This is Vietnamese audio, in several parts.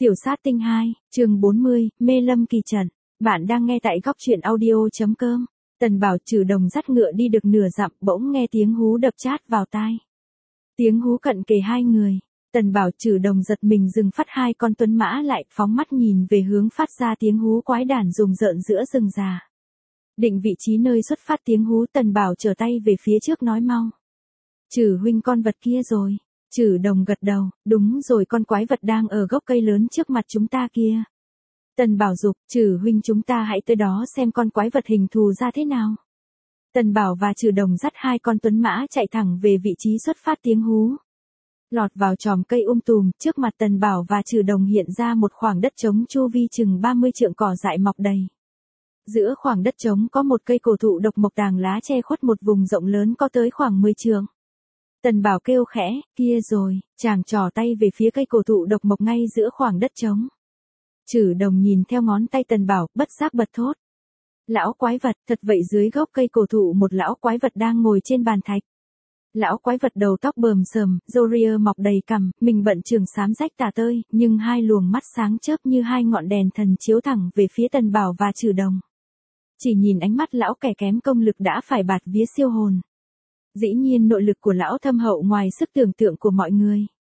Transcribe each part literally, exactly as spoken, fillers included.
Tiểu sát tinh hai, chương bốn mươi, Mê Lâm Kỳ Trận. Bạn đang nghe tại góc truyện audio.com. Tần Bảo Trừ Đồng dắt ngựa đi được nửa dặm, bỗng nghe tiếng hú đập chát vào tai. Tiếng hú cận kề hai người. Tần Bảo Trừ Đồng giật mình dừng phát hai con tuấn mã lại, phóng mắt nhìn về hướng phát ra tiếng hú quái đản rùng rợn giữa rừng già. Định vị trí nơi xuất phát tiếng hú, Tần Bảo trở tay về phía trước nói mau. Trừ huynh, con vật kia rồi. Trừ Đồng gật đầu, đúng rồi, con quái vật đang ở gốc cây lớn trước mặt chúng ta kia. Tần Bảo dục, Trừ huynh, chúng ta hãy tới đó xem con quái vật hình thù ra thế nào. Tần Bảo và Trừ Đồng dắt hai con tuấn mã chạy thẳng về vị trí xuất phát tiếng hú. Lọt vào chòm cây um tùm, trước mặt Tần Bảo và Trừ Đồng hiện ra một khoảng đất trống chu vi chừng ba mươi trượng, cỏ dại mọc đầy. Giữa khoảng đất trống có một cây cổ thụ độc mộc tàng lá che khuất một vùng rộng lớn có tới khoảng mười trượng. Tần Bảo kêu khẽ, kia rồi, chàng trỏ tay về phía cây cổ thụ độc mộc ngay giữa khoảng đất trống. Trừ Đồng nhìn theo ngón tay Tần Bảo, bất giác bật thốt. Lão quái vật, thật vậy, dưới gốc cây cổ thụ một lão quái vật đang ngồi trên bàn thạch. Lão quái vật đầu tóc bờm sờm, râu ria mọc đầy cằm, mình bận trường xám rách tả tơi, nhưng hai luồng mắt sáng chớp như hai ngọn đèn thần chiếu thẳng về phía Tần Bảo và Trừ Đồng. Chỉ nhìn ánh mắt lão kẻ kém công lực đã phải bạt vía siêu hồn. Dĩ nhiên nội lực của lão thâm hậu ngoài sức tưởng tượng của mọi người.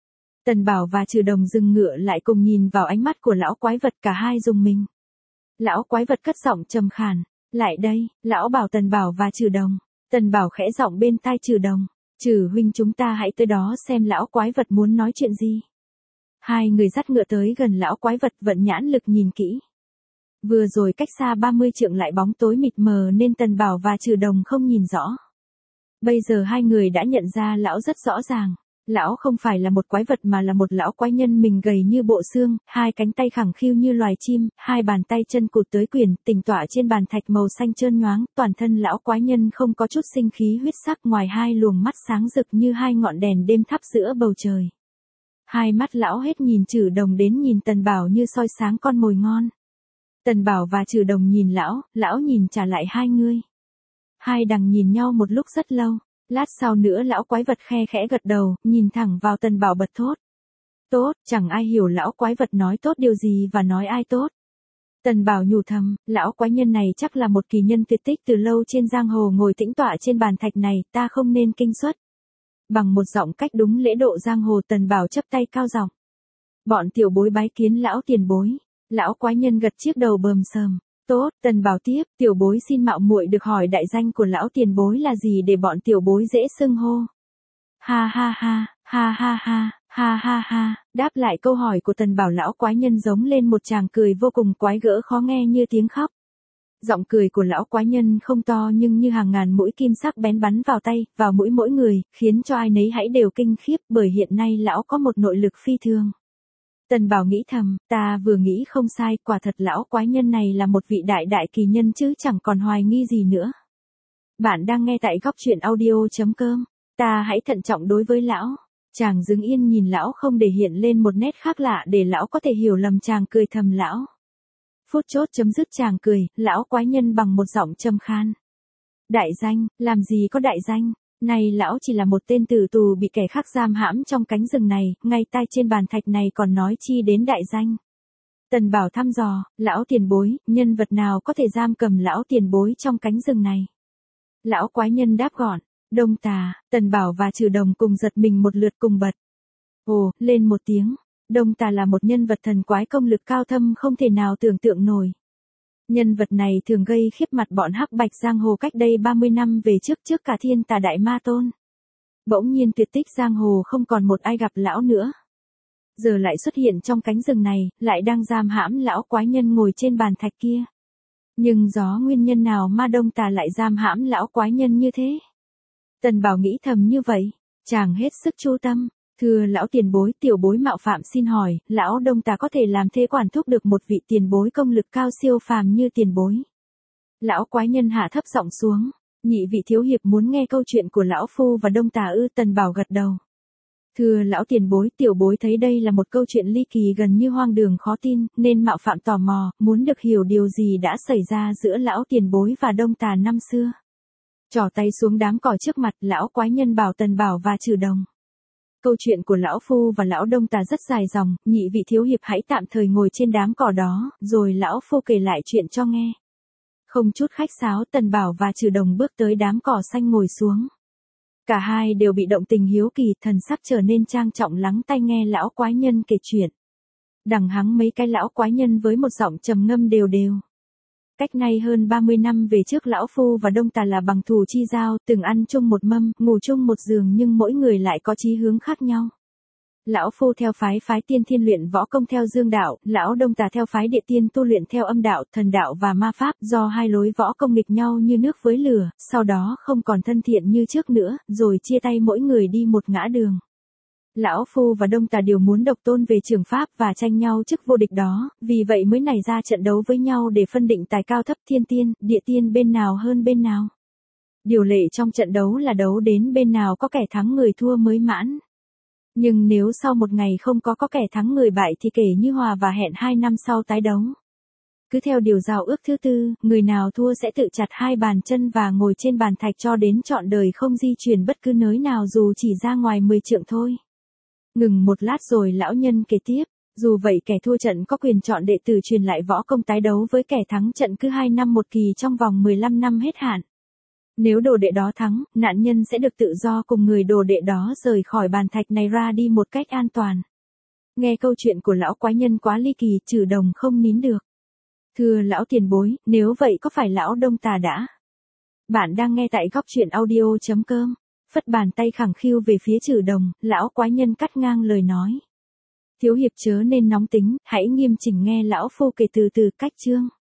Tần Bảo và Trừ Đồng dừng ngựa lại cùng nhìn vào ánh mắt của lão quái vật, cả hai rùng mình. Lão quái vật cất giọng trầm khàn, lại đây, lão bảo Tần Bảo và Trừ Đồng. Tần Bảo khẽ giọng bên tai Trừ Đồng, Trừ huynh, chúng ta hãy tới đó xem lão quái vật muốn nói chuyện gì. Hai người dắt ngựa tới gần lão quái vật, vận nhãn lực nhìn kỹ. Vừa rồi cách xa ba mươi trượng lại bóng tối mịt mờ nên Tần Bảo và Trừ Đồng không nhìn rõ. Bây giờ hai người đã nhận ra lão rất rõ ràng. Lão không phải là một quái vật mà là một lão quái nhân, mình gầy như bộ xương, hai cánh tay khẳng khiu như loài chim, hai bàn tay chân cụt tới quyền, tỉnh tọa trên bàn thạch màu xanh trơn nhoáng, toàn thân lão quái nhân không có chút sinh khí huyết sắc ngoài hai luồng mắt sáng rực như hai ngọn đèn đêm thắp giữa bầu trời. Hai mắt lão hết nhìn Trừ Đồng đến nhìn Tần Bảo như soi sáng con mồi ngon. Tần Bảo và Trừ Đồng nhìn lão, lão nhìn trả lại hai người. Hai đằng nhìn nhau một lúc rất lâu, lát sau nữa lão quái vật khe khẽ gật đầu, nhìn thẳng vào Tần Bảo bật thốt. Tốt, chẳng ai hiểu lão quái vật nói tốt điều gì và nói ai tốt. Tần Bảo nhủ thầm, lão quái nhân này chắc là một kỳ nhân tuyệt tích từ lâu trên giang hồ, ngồi tĩnh tọa trên bàn thạch này, ta không nên kinh suất. Bằng một giọng cách đúng lễ độ giang hồ, Tần Bảo chắp tay cao giọng. Bọn tiểu bối bái kiến lão tiền bối. Lão quái nhân gật chiếc đầu bờm sờm. Tốt, Tần Bảo tiếp, tiểu bối xin mạo muội được hỏi đại danh của lão tiền bối là gì để bọn tiểu bối dễ xưng hô. Ha ha ha, ha ha ha, ha ha ha, đáp lại câu hỏi của Tần Bảo, lão quái nhân giống lên một tràng cười vô cùng quái gở khó nghe như tiếng khóc. Giọng cười của lão quái nhân không to nhưng như hàng ngàn mũi kim sắc bén bắn vào tay, vào mũi mỗi người, khiến cho ai nấy hãy đều kinh khiếp, bởi hiện nay lão có một nội lực phi thường. Tần Bảo nghĩ thầm, ta vừa nghĩ không sai, quả thật lão quái nhân này là một vị đại đại kỳ nhân chứ chẳng còn hoài nghi gì nữa. Bạn đang nghe tại góc truyện audio.com, ta hãy thận trọng đối với lão. Chàng đứng yên nhìn lão không để hiện lên một nét khác lạ để lão có thể hiểu lầm, chàng cười thầm lão. Phút chốt chấm dứt chàng cười, lão quái nhân bằng một giọng trầm khan. Đại danh, làm gì có đại danh. Này lão chỉ là một tên tử tù bị kẻ khác giam hãm trong cánh rừng này, ngay tai trên bàn thạch này còn nói chi đến đại danh. Tần Bảo thăm dò, lão tiền bối, nhân vật nào có thể giam cầm lão tiền bối trong cánh rừng này? Lão quái nhân đáp gọn, Đông Tà. Tần Bảo và Trừ Đồng cùng giật mình một lượt cùng bật. Ồ, lên một tiếng. Đông Tà là một nhân vật thần quái công lực cao thâm không thể nào tưởng tượng nổi. Nhân vật này thường gây khiếp mặt bọn hắc bạch giang hồ cách đây ba mươi năm về trước, trước cả Thiên Tà Đại Ma Tôn. Bỗng nhiên tuyệt tích giang hồ, không còn một ai gặp lão nữa. Giờ lại xuất hiện trong cánh rừng này, lại đang giam hãm lão quái nhân ngồi trên bàn thạch kia. Nhưng do nguyên nhân nào mà Đông Tà lại giam hãm lão quái nhân như thế? Tần Bảo nghĩ thầm như vậy, chàng hết sức chú tâm. Thưa lão tiền bối, tiểu bối mạo phạm xin hỏi, lão Đông Tà có thể làm thế quản thúc được một vị tiền bối công lực cao siêu phàm như tiền bối? Lão quái nhân hạ thấp giọng xuống, nhị vị thiếu hiệp muốn nghe câu chuyện của lão phu và Đông Tà ư? Tần Bảo gật đầu. Thưa lão tiền bối, tiểu bối thấy đây là một câu chuyện ly kỳ gần như hoang đường khó tin, nên mạo phạm tò mò, muốn được hiểu điều gì đã xảy ra giữa lão tiền bối và Đông Tà năm xưa. Trỏ tay xuống đám cỏ trước mặt, lão quái nhân bảo Tần Bảo và Trừ Đồng. Câu chuyện của lão phu và lão Đông Tà rất dài dòng, nhị vị thiếu hiệp hãy tạm thời ngồi trên đám cỏ đó, rồi lão phu kể lại chuyện cho nghe. Không chút khách sáo, Tần Bảo và Trừ Đồng bước tới đám cỏ xanh ngồi xuống. Cả hai đều bị động tình hiếu kỳ, thần sắc trở nên trang trọng lắng tai nghe lão quái nhân kể chuyện. Đằng hắng mấy cái lão quái nhân với một giọng trầm ngâm đều đều. Cách nay hơn ba mươi năm về trước lão phu và Đông Tà là bằng thù chi giao, từng ăn chung một mâm, ngủ chung một giường nhưng mỗi người lại có chí hướng khác nhau. Lão phu theo phái phái tiên thiên luyện võ công theo dương đạo, lão Đông Tà theo phái địa tiên tu luyện theo âm đạo, thần đạo và ma pháp, do hai lối võ công nghịch nhau như nước với lửa, sau đó không còn thân thiện như trước nữa, rồi chia tay mỗi người đi một ngã đường. Lão phu và Đông Tà đều muốn độc tôn về trường pháp và tranh nhau chức vô địch đó, vì vậy mới nảy ra trận đấu với nhau để phân định tài cao thấp, thiên tiên, địa tiên bên nào hơn bên nào. Điều lệ trong trận đấu là đấu đến bên nào có kẻ thắng người thua mới mãn. Nhưng nếu sau một ngày không có có kẻ thắng người bại thì kể như hòa và hẹn hai năm sau tái đấu. Cứ theo điều giao ước thứ tư, người nào thua sẽ tự chặt hai bàn chân và ngồi trên bàn thạch cho đến trọn đời không di chuyển bất cứ nơi nào dù chỉ ra ngoài mười trượng thôi. Ngừng một lát rồi lão nhân kể tiếp, dù vậy kẻ thua trận có quyền chọn đệ tử truyền lại võ công tái đấu với kẻ thắng trận cứ hai năm một kỳ trong vòng mười lăm năm hết hạn. Nếu đồ đệ đó thắng, nạn nhân sẽ được tự do cùng người đồ đệ đó rời khỏi bàn thạch này ra đi một cách an toàn. Nghe câu chuyện của lão quái nhân quá ly kỳ, Trừ Đồng không nín được. Thưa lão tiền bối, nếu vậy có phải lão Đông Tà đã? Bạn đang nghe tại góc truyện audio chấm com. Phất bàn tay khẳng khiu về phía Trừ Đồng, lão quái nhân cắt ngang lời nói. Thiếu hiệp chớ nên nóng tính, hãy nghiêm chỉnh nghe lão phu kể từ từ cách chương.